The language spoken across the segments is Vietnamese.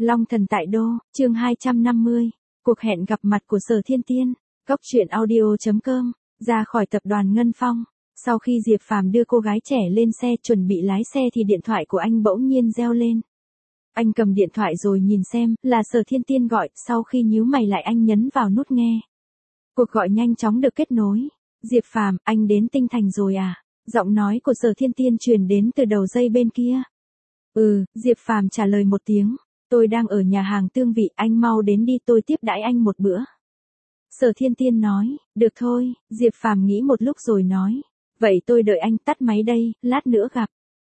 Long Thần tại Đô, chương 250. Cuộc hẹn gặp mặt của Sở Thiên Tiên. Cốc truyện audio.com. Ra khỏi tập đoàn Ngân Phong. Sau khi Diệp Phàm đưa cô gái trẻ lên xe chuẩn bị lái xe thì điện thoại của anh bỗng nhiên reo lên. Anh cầm điện thoại rồi nhìn xem, là Sở Thiên Tiên gọi, sau khi nhíu mày lại anh nhấn vào nút nghe. Cuộc gọi nhanh chóng được kết nối. Diệp Phàm, anh đến Tinh Thành rồi à? Giọng nói của Sở Thiên Tiên truyền đến từ đầu dây bên kia. Diệp Phàm trả lời một tiếng. Tôi đang ở nhà hàng Tương Vị, anh mau đến đi, tôi tiếp đãi anh một bữa. Sở Thiên Tiên nói, được thôi, Diệp Phàm nghĩ một lúc rồi nói. Vậy tôi đợi anh, tắt máy đây, lát nữa gặp.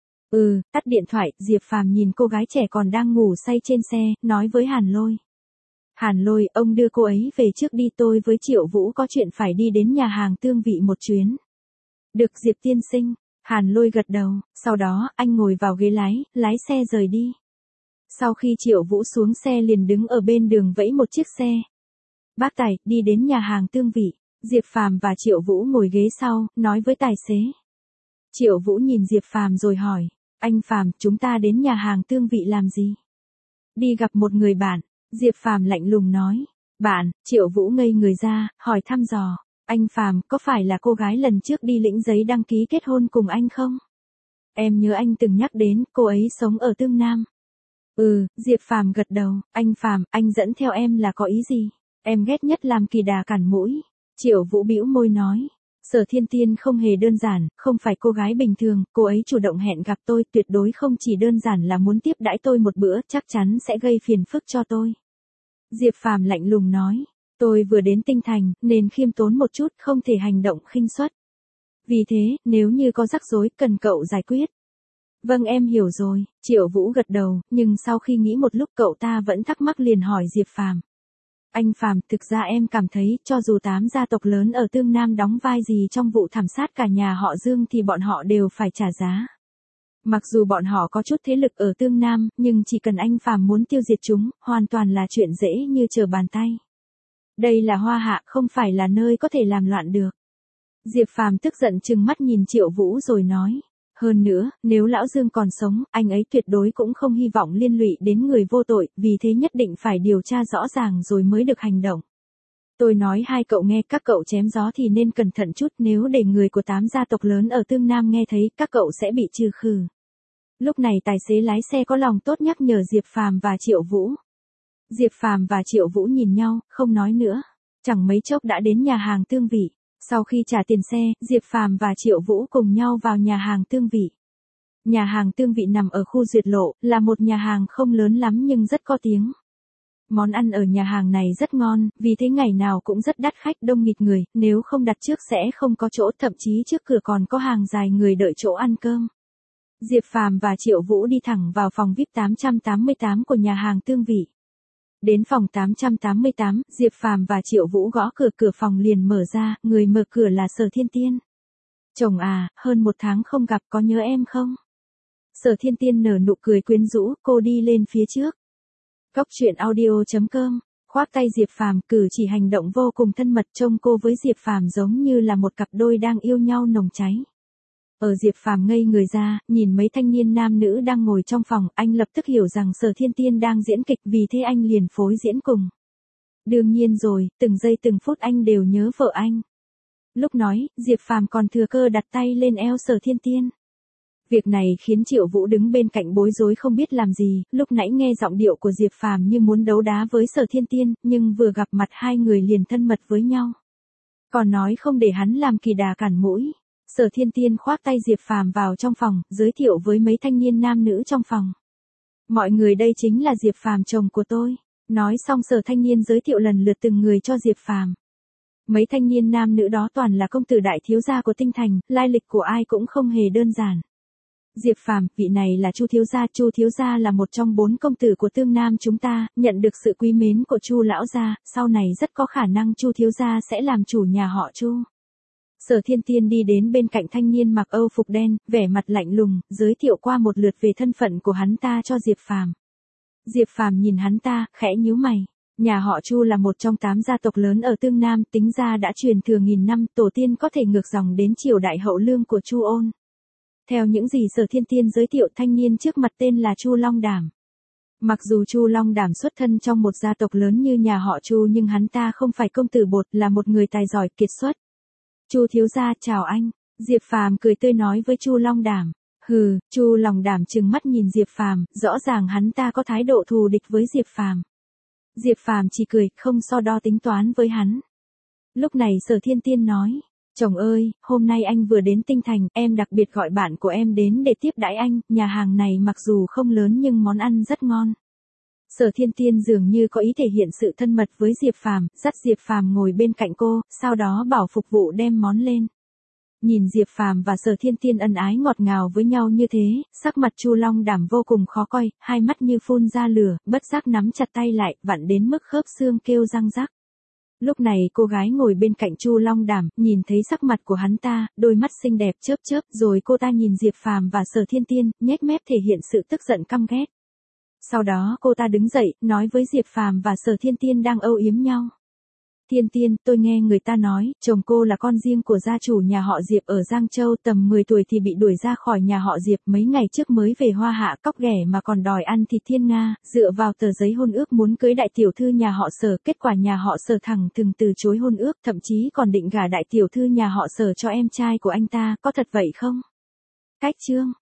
Tắt điện thoại, Diệp Phàm nhìn cô gái trẻ còn đang ngủ say trên xe, nói với Hàn Lôi. Hàn Lôi, ông đưa cô ấy về trước đi, tôi với Triệu Vũ có chuyện phải đi đến nhà hàng Tương Vị một chuyến. Được Diệp tiên sinh. Hàn Lôi gật đầu, sau đó anh ngồi vào ghế lái xe rời đi. Sau khi Triệu Vũ xuống xe liền đứng ở bên đường vẫy một chiếc xe. Bác tài, đi đến nhà hàng Tương Vị. Diệp Phàm và Triệu Vũ ngồi ghế sau, nói với tài xế. Triệu Vũ nhìn Diệp Phàm rồi hỏi, anh Phàm, chúng ta đến nhà hàng Tương Vị làm gì? Đi gặp một người bạn. Diệp Phàm lạnh lùng nói. Bạn? Triệu Vũ ngây người ra, hỏi thăm dò. Anh Phàm, có phải là cô gái lần trước đi lĩnh giấy đăng ký kết hôn cùng anh không? Em nhớ anh từng nhắc đến, cô ấy sống ở Tương Nam. Diệp Phàm gật đầu. Anh Phàm, anh dẫn theo em là có ý gì? Em ghét nhất làm kỳ đà cản mũi. Triệu Vũ bĩu môi nói. Sở Thiên Tiên không hề đơn giản, không phải cô gái bình thường, cô ấy chủ động hẹn gặp tôi, tuyệt đối không chỉ đơn giản là muốn tiếp đãi tôi một bữa, chắc chắn sẽ gây phiền phức cho tôi. Diệp Phàm lạnh lùng nói. Tôi vừa đến Tinh Thành, nên khiêm tốn một chút, không thể hành động khinh suất. Vì thế, nếu như có rắc rối, cần cậu giải quyết. Vâng, em hiểu rồi. Triệu Vũ gật đầu, nhưng sau khi nghĩ một lúc cậu ta vẫn thắc mắc liền hỏi Diệp Phàm. Anh Phàm, thực ra em cảm thấy, cho dù 8 gia tộc lớn ở Tương Nam đóng vai gì trong vụ thảm sát cả nhà họ Dương thì bọn họ đều phải trả giá. Mặc dù bọn họ có chút thế lực ở Tương Nam, nhưng chỉ cần anh Phàm muốn tiêu diệt chúng, hoàn toàn là chuyện dễ như trở bàn tay. Đây là Hoa Hạ, không phải là nơi có thể làm loạn được. Diệp Phàm tức giận trừng mắt nhìn Triệu Vũ rồi nói. Hơn nữa, nếu Lão Dương còn sống, anh ấy tuyệt đối cũng không hy vọng liên lụy đến người vô tội, vì thế nhất định phải điều tra rõ ràng rồi mới được hành động. Tôi nói hai cậu nghe, các cậu chém gió thì nên cẩn thận chút, nếu để người của 8 gia tộc lớn ở Tương Nam nghe thấy, các cậu sẽ bị trừ khử. Lúc này tài xế lái xe có lòng tốt nhắc nhở Diệp Phàm và Triệu Vũ. Diệp Phàm và Triệu Vũ nhìn nhau, không nói nữa. Chẳng mấy chốc đã đến nhà hàng Tương Vị. Sau khi trả tiền xe, Diệp Phàm và Triệu Vũ cùng nhau vào nhà hàng Tương Vị. Nhà hàng Tương Vị nằm ở khu Duyệt Lộ, là một nhà hàng không lớn lắm nhưng rất có tiếng. Món ăn ở nhà hàng này rất ngon, vì thế ngày nào cũng rất đắt khách, đông nghịt người, nếu không đặt trước sẽ không có chỗ, thậm chí trước cửa còn có hàng dài người đợi chỗ ăn cơm. Diệp Phàm và Triệu Vũ đi thẳng vào phòng VIP 888 của nhà hàng Tương Vị. Đến phòng 888, Diệp Phàm và Triệu Vũ gõ cửa phòng liền mở ra, người mở cửa là Sở Thiên Tiên. Chồng à, hơn 1 tháng không gặp, có nhớ em không? Sở Thiên Tiên nở nụ cười quyến rũ, cô đi lên phía trước. Cốc truyện audio.com, khoác tay Diệp Phàm, cử chỉ hành động vô cùng thân mật, trông cô với Diệp Phàm giống như là một cặp đôi đang yêu nhau nồng cháy. Ở Diệp Phàm ngây người ra, nhìn mấy thanh niên nam nữ đang ngồi trong phòng, anh lập tức hiểu rằng Sở Thiên Tiên đang diễn kịch, vì thế anh liền phối diễn cùng. Đương nhiên rồi, từng giây từng phút anh đều nhớ vợ anh. Lúc nói, Diệp Phàm còn thừa cơ đặt tay lên eo Sở Thiên Tiên. Việc này khiến Triệu Vũ đứng bên cạnh bối rối không biết làm gì, lúc nãy nghe giọng điệu của Diệp Phàm như muốn đấu đá với Sở Thiên Tiên, nhưng vừa gặp mặt hai người liền thân mật với nhau. Còn nói không để hắn làm kỳ đà cản mũi. Sở Thiên Tiên khoác tay Diệp Phàm vào trong phòng, giới thiệu với mấy thanh niên nam nữ trong phòng. Mọi người, đây chính là Diệp Phàm, chồng của tôi. Nói xong Sở thanh niên giới thiệu lần lượt từng người cho Diệp Phàm. Mấy thanh niên nam nữ đó toàn là công tử đại thiếu gia của Tinh Thành, lai lịch của ai cũng không hề đơn giản. Diệp Phàm, vị này là Chu thiếu gia là một trong 4 công tử của Tương Nam chúng ta, nhận được sự quý mến của Chu lão gia, sau này rất có khả năng Chu thiếu gia sẽ làm chủ nhà họ Chu. Sở Thiên Tiên đi đến bên cạnh thanh niên mặc Âu phục đen, vẻ mặt lạnh lùng, giới thiệu qua một lượt về thân phận của hắn ta cho Diệp Phàm. Diệp Phàm nhìn hắn ta, khẽ nhíu mày. Nhà họ Chu là một trong 8 gia tộc lớn ở Tương Nam, tính ra đã truyền thừa nghìn năm, tổ tiên có thể ngược dòng đến triều đại Hậu Lương của Chu Ôn. Theo những gì Sở Thiên Tiên giới thiệu, thanh niên trước mặt tên là Chu Long Đảm. Mặc dù Chu Long Đảm xuất thân trong một gia tộc lớn như nhà họ Chu nhưng hắn ta không phải công tử bột, là một người tài giỏi kiệt xuất. Chu thiếu gia chào anh. Diệp Phàm cười tươi nói với Chu Long Đảm. Hừ, Chu Long Đảm trừng mắt nhìn Diệp Phàm, rõ ràng hắn ta có thái độ thù địch với Diệp Phàm. Diệp Phàm chỉ cười, không so đo tính toán với hắn. Lúc này Sở Thiên Tiên nói, chồng ơi, hôm nay anh vừa đến Tinh Thành, em đặc biệt gọi bạn của em đến để tiếp đãi anh, nhà hàng này mặc dù không lớn nhưng món ăn rất ngon. Sở Thiên Tiên dường như có ý thể hiện sự thân mật với Diệp Phàm, dắt Diệp Phàm ngồi bên cạnh cô, sau đó bảo phục vụ đem món lên. Nhìn Diệp Phàm và Sở Thiên Tiên ân ái ngọt ngào với nhau như thế, sắc mặt Chu Long Đảm vô cùng khó coi, hai mắt như phun ra lửa, bất giác nắm chặt tay lại, vặn đến mức khớp xương kêu răng rắc. Lúc này cô gái ngồi bên cạnh Chu Long Đảm, nhìn thấy sắc mặt của hắn ta, đôi mắt xinh đẹp chớp chớp, rồi cô ta nhìn Diệp Phàm và Sở Thiên Tiên, nhếch mép thể hiện sự tức giận căm ghét. Sau đó cô ta đứng dậy, nói với Diệp Phàm và Sở Thiên Tiên đang âu yếm nhau. Thiên Tiên, tôi nghe người ta nói, chồng cô là con riêng của gia chủ nhà họ Diệp ở Giang Châu, tầm 10 tuổi thì bị đuổi ra khỏi nhà họ Diệp, mấy ngày trước mới về Hoa Hạ cóc ghẻ mà còn đòi ăn thịt thiên nga, dựa vào tờ giấy hôn ước muốn cưới đại tiểu thư nhà họ Sở, kết quả nhà họ Sở thẳng thừng từ chối hôn ước, thậm chí còn định gả đại tiểu thư nhà họ Sở cho em trai của anh ta, có thật vậy không? Cách chương